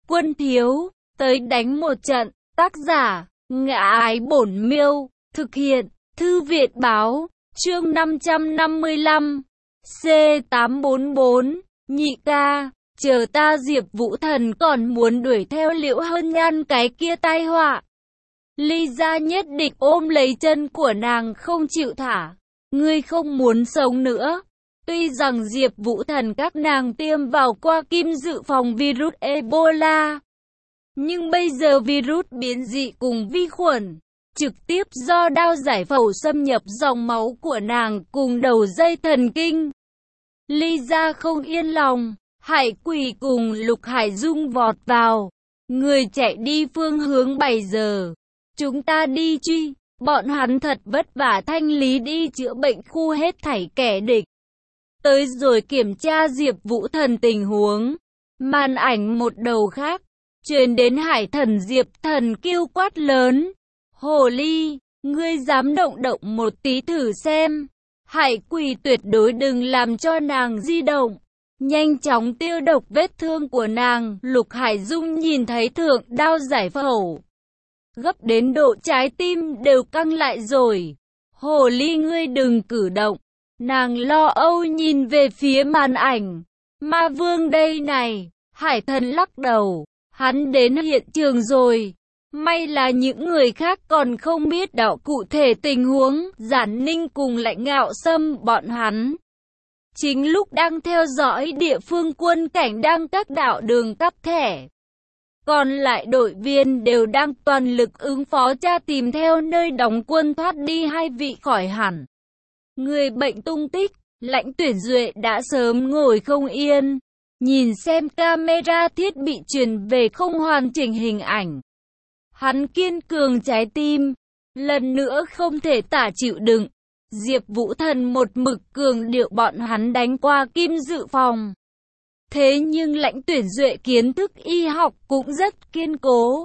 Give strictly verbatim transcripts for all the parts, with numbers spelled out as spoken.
Quân thiếu, tới đánh một trận. Tác giả, Ngã Ái Bổn Miêu. Thực hiện, Thư viện báo. Chương năm trăm năm mươi lăm. C tám bốn bốn. Nhị ca, chờ ta. Diệp Vũ Thần còn muốn đuổi theo Liễu Hân Nhan cái kia tai họa. Ly Gia nhất định ôm lấy chân của nàng không chịu thả. Ngươi không muốn sống nữa. Tuy rằng Diệp Vũ Thần các nàng tiêm vào qua kim dự phòng virus Ebola, nhưng bây giờ virus biến dị cùng vi khuẩn trực tiếp do đao giải phẫu xâm nhập dòng máu của nàng cùng đầu dây thần kinh. Ly Gia không yên lòng, Hải Quỳ cùng Lục Hải Dung vọt vào. Người chạy đi phương hướng bảy giờ. Chúng ta đi truy. Bọn hắn thật vất vả thanh lý đi chữa bệnh khu hết thảy kẻ địch. Tới rồi kiểm tra Diệp Vũ Thần tình huống. Màn ảnh một đầu khác truyền đến Hải Thần Diệp Thần kêu quát lớn. Hồ ly, ngươi dám động động một tí thử xem. Hải Quỳ tuyệt đối đừng làm cho nàng di động. Nhanh chóng tiêu độc vết thương của nàng. Lục Hải Dung nhìn thấy thượng đao giải phẫu, gấp đến độ trái tim đều căng lại rồi. Hồ ly ngươi đừng cử động. Nàng lo âu nhìn về phía màn ảnh. Ma Vương đây này. Hải Thần lắc đầu. Hắn đến hiện trường rồi. May là những người khác còn không biết đạo cụ thể tình huống. Giản Ninh cùng Lãnh Ngạo Sâm bọn hắn chính lúc đang theo dõi địa phương quân cảnh đang các đạo đường cắp thẻ. Còn lại đội viên đều đang toàn lực ứng phó tra tìm theo nơi đóng quân thoát đi hai vị khỏi hẳn. Người bệnh tung tích, Lãnh Tuyển Duệ đã sớm ngồi không yên. Nhìn xem camera thiết bị truyền về không hoàn chỉnh hình ảnh. Hắn kiên cường trái tim. Lần nữa không thể tả chịu đựng. Diệp Vũ Thần một mực cường điệu bọn hắn đánh qua kim dự phòng. Thế nhưng Lãnh Tuyển Duệ kiến thức y học cũng rất kiên cố.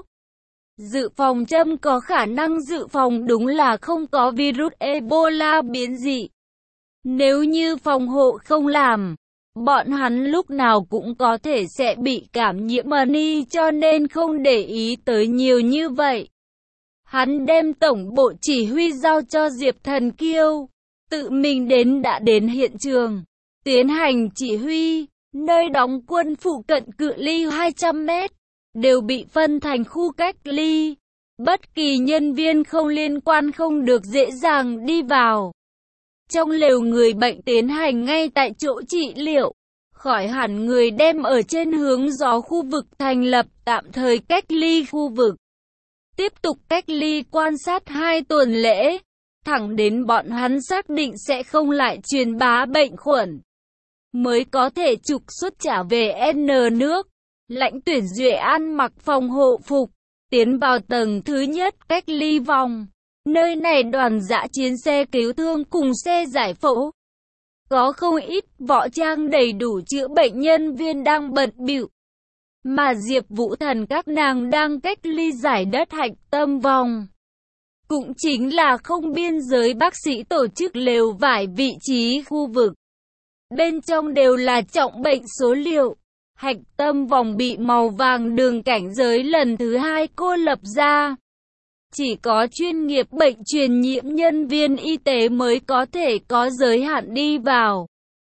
Dự phòng châm có khả năng dự phòng đúng là không có virus Ebola biến dị. Nếu như phòng hộ không làm, bọn hắn lúc nào cũng có thể sẽ bị cảm nhiễm mani, cho nên không để ý tới nhiều như vậy. Hắn đem tổng bộ chỉ huy giao cho Diệp Thần Kiêu, tự mình đến đã đến hiện trường, tiến hành chỉ huy. Nơi đóng quân phụ cận cự ly hai trăm mét, đều bị phân thành khu cách ly. Bất kỳ nhân viên không liên quan không được dễ dàng đi vào. Trong lều người bệnh tiến hành ngay tại chỗ trị liệu. Khỏi hẳn người đem ở trên hướng gió khu vực thành lập tạm thời cách ly khu vực. Tiếp tục cách ly quan sát hai tuần lễ. Thẳng đến bọn hắn xác định sẽ không lại truyền bá bệnh khuẩn, mới có thể trục xuất trả về N nước. Lãnh Tuyển Duệ ăn mặc phòng hộ phục, tiến vào tầng thứ nhất cách ly vòng. Nơi này đoàn dã chiến xe cứu thương cùng xe giải phẫu. Có không ít võ trang đầy đủ chữa bệnh nhân viên đang bận bịu. Mà Diệp Vũ Thần các nàng đang cách ly giải đất hạch tâm vòng. Cũng chính là không biên giới bác sĩ tổ chức lều vải vị trí khu vực. Bên trong đều là trọng bệnh số liệu. Hạch tâm vòng bị màu vàng đường cảnh giới lần thứ hai cô lập ra. Chỉ có chuyên nghiệp bệnh truyền nhiễm nhân viên y tế mới có thể có giới hạn đi vào.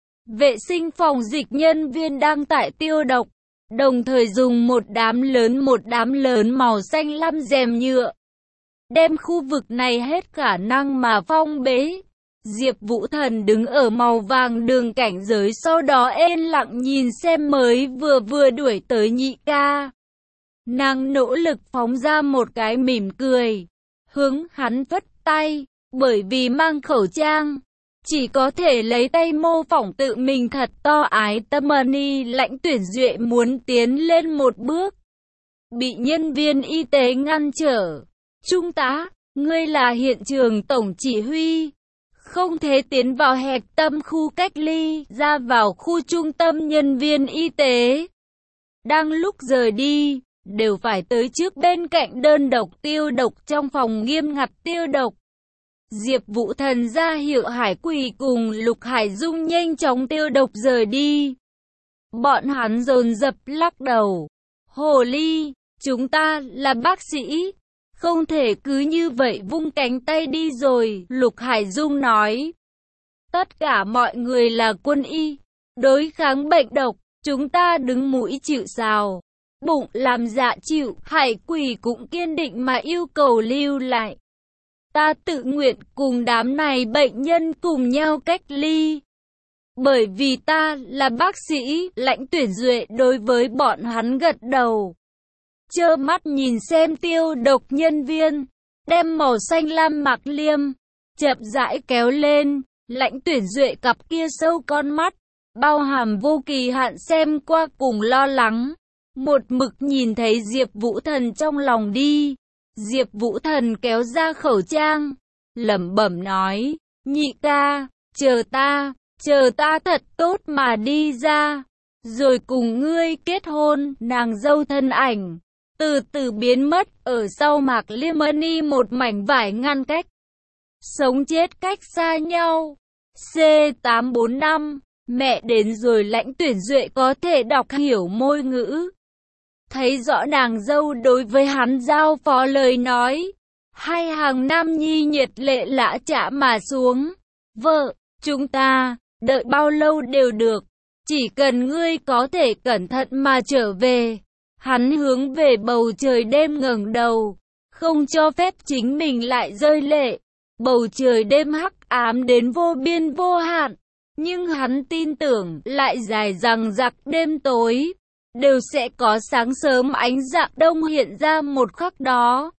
Vệ sinh phòng dịch nhân viên đang tại tiêu độc, đồng thời dùng một đám lớn một đám lớn màu xanh lam rèm nhựa, đem khu vực này hết khả năng mà phong bế. Diệp Vũ Thần đứng ở màu vàng đường cảnh giới, sau đó yên lặng nhìn xem mới vừa vừa đuổi tới nhị ca. Nàng nỗ lực phóng ra một cái mỉm cười, hướng hắn phất tay, bởi vì mang khẩu trang, chỉ có thể lấy tay mô phỏng tự mình thật to ái tâm mani. Lãnh Tuyển Duệ muốn tiến lên một bước, bị nhân viên y tế ngăn trở. Trung tá, ngươi là hiện trường tổng chỉ huy, không thể tiến vào hẹp tâm khu cách ly, ra vào khu trung tâm. Nhân viên y tế đang lúc rời đi, đều phải tới trước bên cạnh đơn độc tiêu độc trong phòng nghiêm ngặt tiêu độc. Diệp Vũ Thần ra hiệu Hải Quỳ cùng Lục Hải Dung nhanh chóng tiêu độc rời đi. Bọn hắn dồn dập lắc đầu. Hồ ly, chúng ta là bác sĩ, không thể cứ như vậy vung cánh tay đi rồi, Lục Hải Dung nói. Tất cả mọi người là quân y, đối kháng bệnh độc, chúng ta đứng mũi chịu sào, bụng làm dạ chịu, Hải Quỳ cũng kiên định mà yêu cầu lưu lại. Ta tự nguyện cùng đám này bệnh nhân cùng nhau cách ly. Bởi vì ta là bác sĩ, Lãnh Tuyển Duệ đối với bọn hắn gật đầu. Trơ mắt nhìn xem tiêu độc nhân viên, đem màu xanh lam mặc liêm, chậm rãi kéo lên, Lãnh Tuyển Duệ cặp kia sâu con mắt, bao hàm vô kỳ hạn xem qua cùng lo lắng. Một mực nhìn thấy Diệp Vũ Thần trong lòng đi. Diệp Vũ Thần kéo ra khẩu trang, lẩm bẩm nói, nhị ca, chờ ta, chờ ta thật tốt mà đi ra, rồi cùng ngươi kết hôn. Nàng dâu thân ảnh từ từ biến mất ở sau Mạc Liêm Mani một mảnh vải ngăn cách. Sống chết cách xa nhau. C tám bốn năm, mẹ đến rồi. Lãnh Tuyển Duệ có thể đọc hiểu môi ngữ, thấy rõ nàng dâu đối với hắn giao phó lời nói. Hai hàng nam nhi nhiệt lệ lã chả mà xuống. Vợ, chúng ta, đợi bao lâu đều được, chỉ cần ngươi có thể cẩn thận mà trở về. Hắn hướng về bầu trời đêm ngẩng đầu, không cho phép chính mình lại rơi lệ. Bầu trời đêm hắc ám đến vô biên vô hạn, nhưng hắn tin tưởng lại dài dằng dặc đêm tối đều sẽ có sáng sớm ánh rạng đông hiện ra một khắc đó.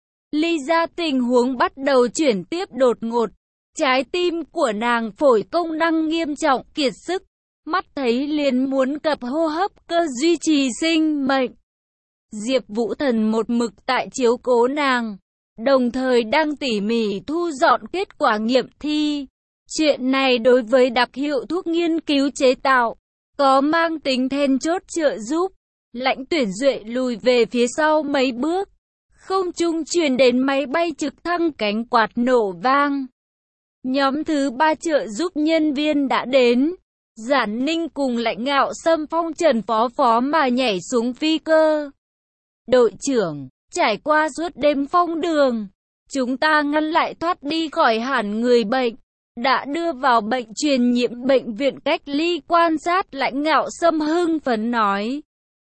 Ly ra tình huống bắt đầu chuyển tiếp đột ngột, trái tim của nàng phổi công năng nghiêm trọng kiệt sức, mắt thấy liền muốn cập hô hấp cơ duy trì sinh mệnh. Diệp Vũ Thần một mực tại chiếu cố nàng, đồng thời đang tỉ mỉ thu dọn kết quả nghiệm thi. Chuyện này đối với đặc hiệu thuốc nghiên cứu chế tạo có mang tính then chốt trợ giúp. Lãnh Tuyển Duệ lùi về phía sau mấy bước, không trung truyền đến máy bay trực thăng cánh quạt nổ vang. Nhóm thứ ba trợ giúp nhân viên đã đến. Giản Ninh cùng Lãnh Ngạo Sâm phong trần phó phó mà nhảy xuống phi cơ. Đội trưởng, trải qua suốt đêm phong đường, chúng ta ngăn lại thoát đi khỏi hẳn người bệnh, đã đưa vào bệnh truyền nhiễm bệnh viện cách ly quan sát. Lãnh Ngạo Sâm hưng phấn nói.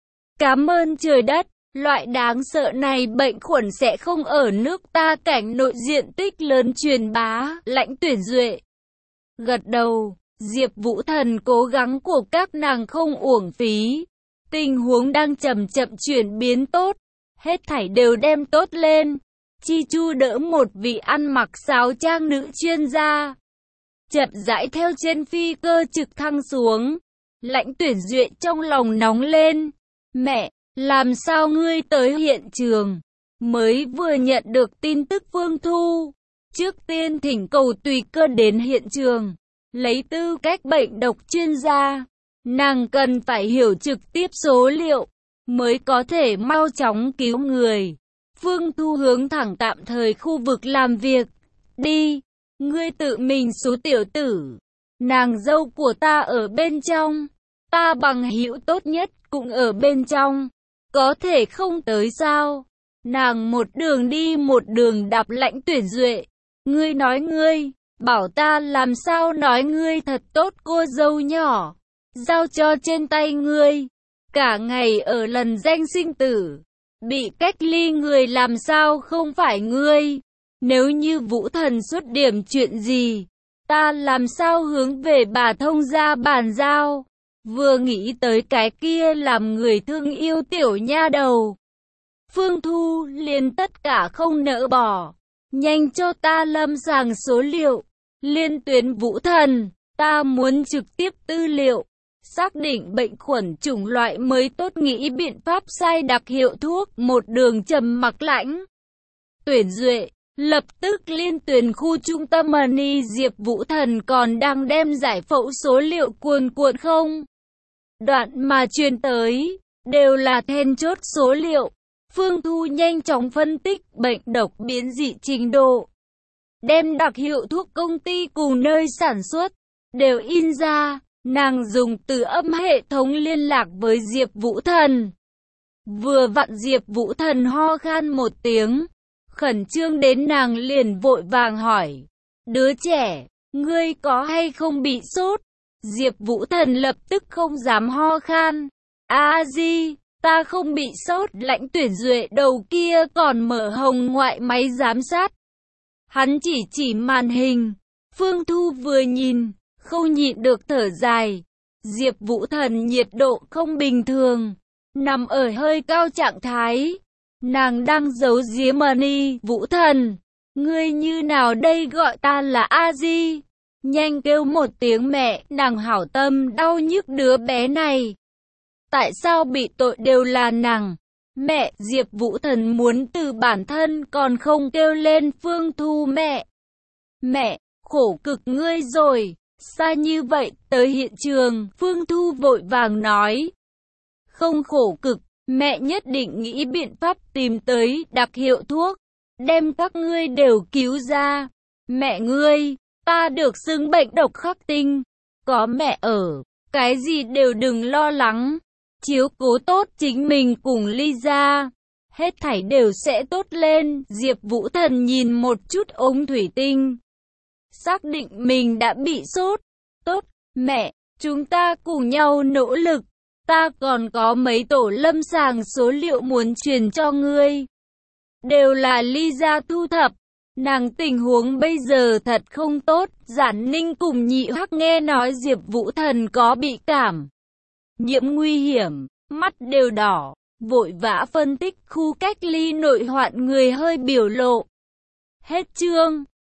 Cảm ơn trời đất, loại đáng sợ này bệnh khuẩn sẽ không ở nước ta cảnh nội diện tích lớn truyền bá. Lãnh Tuyển Duệ gật đầu. Diệp Vũ Thần cố gắng của các nàng không uổng phí. Tình huống đang chậm chậm chuyển biến tốt, hết thảy đều đem tốt lên. Chi Chu đỡ một vị ăn mặc sáo trang nữ chuyên gia, chậm rãi theo trên phi cơ trực thăng xuống. Lãnh Tuyển Duệ trong lòng nóng lên. Mẹ, làm sao ngươi tới hiện trường? Mới vừa nhận được tin tức Phương Thu, trước tiên thỉnh cầu tùy cơ đến hiện trường. Lấy tư cách bệnh độc chuyên gia, nàng cần phải hiểu trực tiếp số liệu, mới có thể mau chóng cứu người. Phương Thu hướng thẳng tạm thời khu vực làm việc. Đi, ngươi tự mình số tiểu tử. Nàng dâu của ta ở bên trong, ta bằng hữu tốt nhất cũng ở bên trong, có thể không tới sao? Nàng một đường đi một đường đạp. Lãnh Tuyển Duệ, ngươi nói ngươi, bảo ta làm sao nói ngươi thật tốt. Cô dâu nhỏ, giao cho trên tay ngươi, cả ngày ở lần danh sinh tử, bị cách ly người làm sao không phải ngươi? Nếu như Vũ Thần xuất điểm chuyện gì, ta làm sao hướng về bà thông gia bàn giao? Vừa nghĩ tới cái kia làm người thương yêu tiểu nha đầu, Phương Thu liền tất cả không nỡ bỏ. Nhanh cho ta lâm sàng số liệu, liên tuyến Vũ Thần, ta muốn trực tiếp tư liệu, xác định bệnh khuẩn chủng loại mới tốt, nghĩ biện pháp sai đặc hiệu thuốc. Một đường trầm mặc. Lãnh Tuyển Duệ lập tức liên tuyển khu trung tâm Mani. Diệp Vũ Thần còn đang đem giải phẫu số liệu cuồn cuộn không đoạn mà truyền tới, đều là then chốt số liệu. Phương Thu nhanh chóng phân tích bệnh độc biến dị trình độ, đem đặc hiệu thuốc công ty cùng nơi sản xuất đều in ra. Nàng dùng từ âm hệ thống liên lạc với Diệp Vũ Thần. Vừa vặn Diệp Vũ Thần ho khan một tiếng, khẩn trương đến nàng liền vội vàng hỏi, đứa trẻ, ngươi có hay không bị sốt? Diệp Vũ Thần lập tức không dám ho khan, a di, ta không bị sốt. Lãnh Tuyển Duệ đầu kia còn mở hồng ngoại máy giám sát. Hắn chỉ chỉ màn hình, Phương Thu vừa nhìn, không nhịn được thở dài. Diệp Vũ Thần nhiệt độ không bình thường, nằm ở hơi cao trạng thái. Nàng đang giấu giếm Mani. Vũ Thần, ngươi như nào đây, gọi ta là a di. Nhanh kêu một tiếng mẹ, nàng hảo tâm đau nhức đứa bé này. Tại sao bị tội đều là nàng? Mẹ, Diệp Vũ Thần muốn từ bản thân còn không kêu lên Phương Thu mẹ. Mẹ, khổ cực ngươi rồi. Xa như vậy, tới hiện trường, Phương Thu vội vàng nói. Không khổ cực, mẹ nhất định nghĩ biện pháp tìm tới đặc hiệu thuốc, đem các ngươi đều cứu ra. Mẹ ngươi, ta được xưng bệnh độc khắc tinh, có mẹ ở, cái gì đều đừng lo lắng, chiếu cố tốt chính mình cùng Lisa, hết thảy đều sẽ tốt lên. Diệp Vũ Thần nhìn một chút ống thủy tinh, xác định mình đã bị sốt. Tốt, mẹ, chúng ta cùng nhau nỗ lực, ta còn có mấy tổ lâm sàng số liệu muốn truyền cho ngươi. Đều là Lisa thu thập. Nàng tình huống bây giờ thật không tốt. Giản Ninh cùng Nhị Hắc nghe nói Diệp Vũ Thần có bị cảm nhiễm nguy hiểm, mắt đều đỏ, vội vã phân tích khu cách ly nội hoạn người hơi biểu lộ. Hết chương.